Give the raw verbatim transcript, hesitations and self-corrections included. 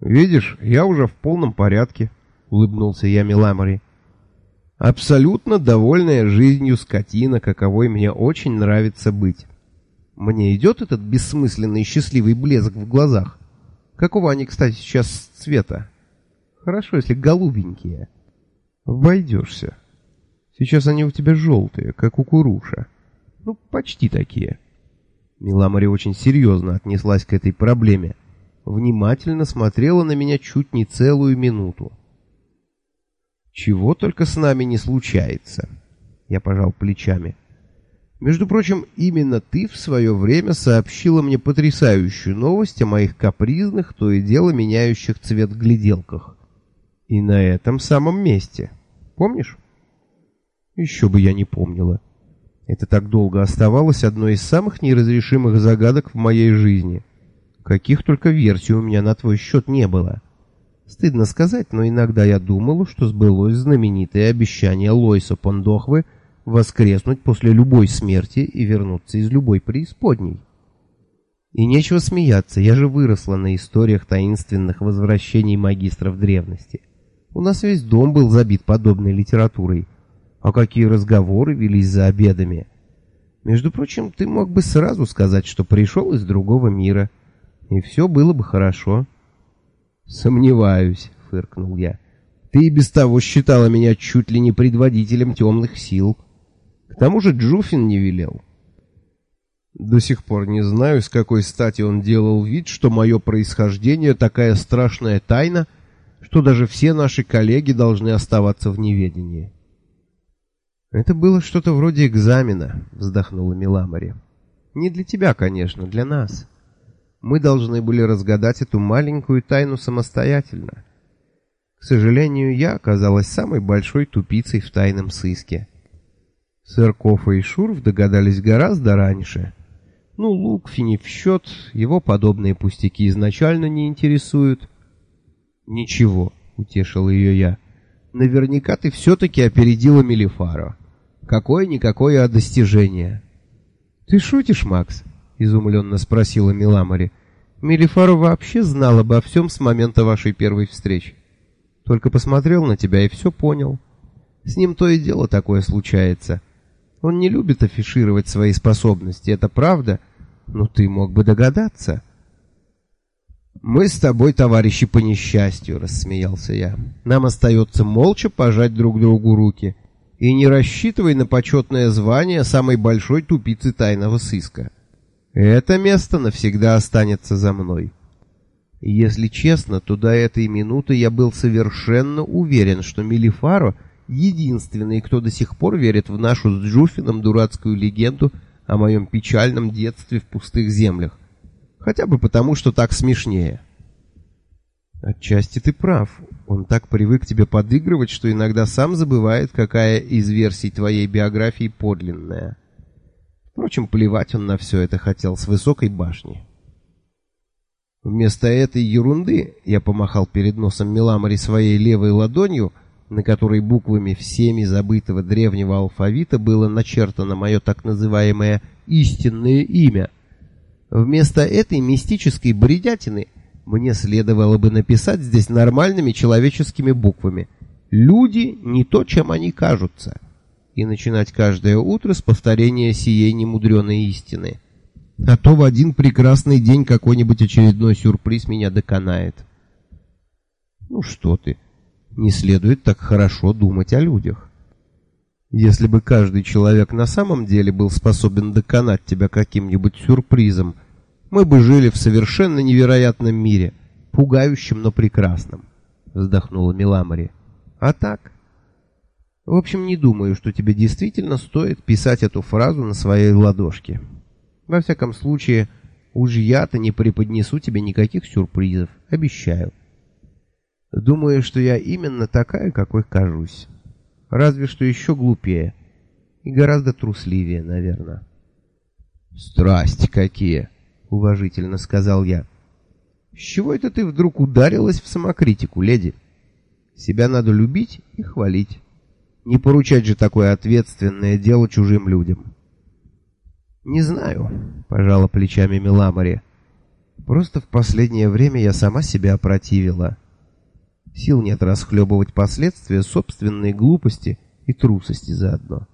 «Видишь, я уже в полном порядке», — улыбнулся я Миламори. «Абсолютно довольная жизнью скотина, каковой мне очень нравится быть. Мне идет этот бессмысленный счастливый блеск в глазах. Какого они, кстати, сейчас цвета? Хорошо, если голубенькие. Обойдешься. Сейчас они у тебя желтые, как у куруша. Ну, почти такие». Миламори очень серьезно отнеслась к этой проблеме. Внимательно смотрела на меня чуть не целую минуту. «Чего только с нами не случается», — я пожал плечами. «Между прочим, именно ты в свое время сообщила мне потрясающую новость о моих капризных, то и дело меняющих цвет гляделках. И на этом самом месте. Помнишь?» «Еще бы я не помнила. Это так долго оставалось одной из самых неразрешимых загадок в моей жизни. Каких только версий у меня на твой счет не было. Стыдно сказать, но иногда я думала, что сбылось знаменитое обещание Лойса Пондохвы воскреснуть после любой смерти и вернуться из любой преисподней. И нечего смеяться, я же выросла на историях таинственных возвращений магистров древности. У нас весь дом был забит подобной литературой. А какие разговоры велись за обедами. Между прочим, ты мог бы сразу сказать, что пришел из другого мира, и все было бы хорошо. «Сомневаюсь», — фыркнул я. «Ты и без того считала меня чуть ли не предводителем темных сил. К тому же Джуфин не велел». До сих пор не знаю, с какой стати он делал вид, что мое происхождение такая страшная тайна, что даже все наши коллеги должны оставаться в неведении. «Это было что-то вроде экзамена», — вздохнула Миламори. «Не для тебя, конечно, для нас. Мы должны были разгадать эту маленькую тайну самостоятельно. К сожалению, я оказалась самой большой тупицей в тайном сыске. Сэр Кофа и Шурф догадались гораздо раньше. Ну, Лукфи не в счет, его подобные пустяки изначально не интересуют». «Ничего», — утешил ее я. «Наверняка ты все-таки опередила Мелифаро. Какое-никакое достижение». «Ты шутишь, Макс?» — изумленно спросила Миламори. «Мелифаро вообще знал обо всем с момента вашей первой встречи. Только посмотрел на тебя и все понял. С ним то и дело такое случается. Он не любит афишировать свои способности, это правда, но ты мог бы догадаться». «Мы с тобой, товарищи, по несчастью», — рассмеялся я. «Нам остается молча пожать друг другу руки. И не рассчитывай на почетное звание самой большой тупицы тайного сыска. Это место навсегда останется за мной». Если честно, то до этой минуты я был совершенно уверен, что Мелифаро единственный, кто до сих пор верит в нашу с Джуфином дурацкую легенду о моем печальном детстве в пустых землях. Хотя бы потому, что так смешнее. Отчасти ты прав. Он так привык тебе подыгрывать, что иногда сам забывает, какая из версий твоей биографии подлинная. Впрочем, плевать он на все это хотел с высокой башни. Вместо этой ерунды я помахал перед носом Миламори своей левой ладонью, на которой буквами всеми забытого древнего алфавита было начертано мое так называемое истинное имя. Вместо этой мистической бредятины мне следовало бы написать здесь нормальными человеческими буквами «Люди не то, чем они кажутся», и начинать каждое утро с повторения сией немудреной истины. А то в один прекрасный день какой-нибудь очередной сюрприз меня доконает. Ну что ты, не следует так хорошо думать о людях. Если бы каждый человек на самом деле был способен доконать тебя каким-нибудь сюрпризом, мы бы жили в совершенно невероятном мире, пугающем, но прекрасном, вздохнула Миламори. А так? В общем, не думаю, что тебе действительно стоит писать эту фразу на своей ладошке. Во всяком случае, уж я-то не преподнесу тебе никаких сюрпризов, обещаю. Думаю, что я именно такая, какой кажусь. Разве что еще глупее. И гораздо трусливее, наверное. «Страсти какие!» — уважительно сказал я. «С чего это ты вдруг ударилась в самокритику, леди? Себя надо любить и хвалить. Не поручать же такое ответственное дело чужим людям». «Не знаю», — пожала плечами Миламори. Просто в последнее время я сама себя опротивила. Сил нет расхлебывать последствия собственной глупости и трусости заодно.